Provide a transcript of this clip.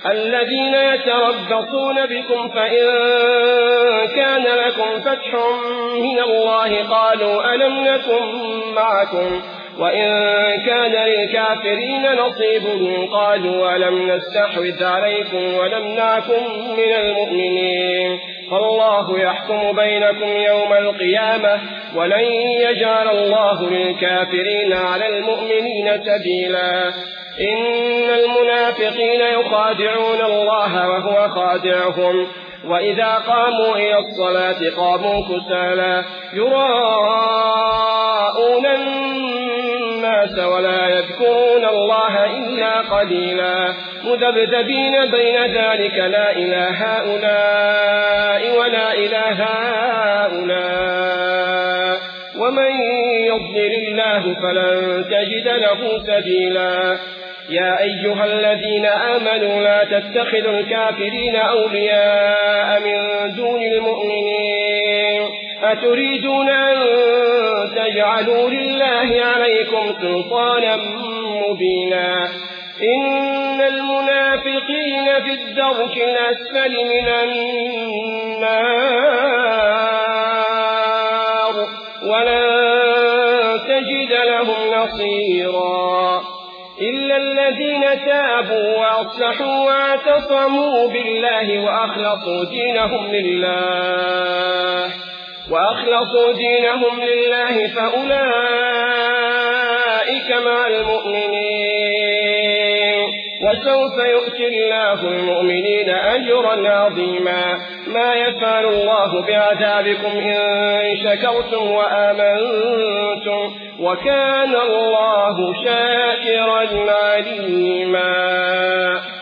الذين يتربصون بكم فإن كان لكم فتح من الله قالوا ألم نكن معكم وإن كان للكافرين نصيب قالوا ألم نستحوذ عليكم ونمنعكم من المؤمنين فالله يحكم بينكم يوم القيامة ولن يجعل الله للكافرين على المؤمنين سبيلا إن المنافقين يخادعون الله وهو خادعهم وإذا قاموا إلى الصلاة قاموا كسالى يراءون الناس ولا يذكرون الله إلا قليلا مذبذبين بين ذلك لا إله هؤلاء ولا إله هؤلاء ومن يضلل الله فلن تجد له سبيلا يا أيها الذين آمنوا لا تتخذوا الكافرين أولياء من دون المؤمنين أتريدون أن تجعلوا لله عليكم سلطانا مبينا إن المنافقين في الدرك الأسفل من النار ولن تجد لهم نصيرا إلا الذين تابوا وأصلحوا واعتصموا بالله وأخلصوا دينهم لله فأولئك مع المؤمنين وسوف يؤتي الله المؤمنين أجرا عظيما ما يفعل الله بعذابكم إن شكرتم وآمنتم وكان الله شاكرا عليما.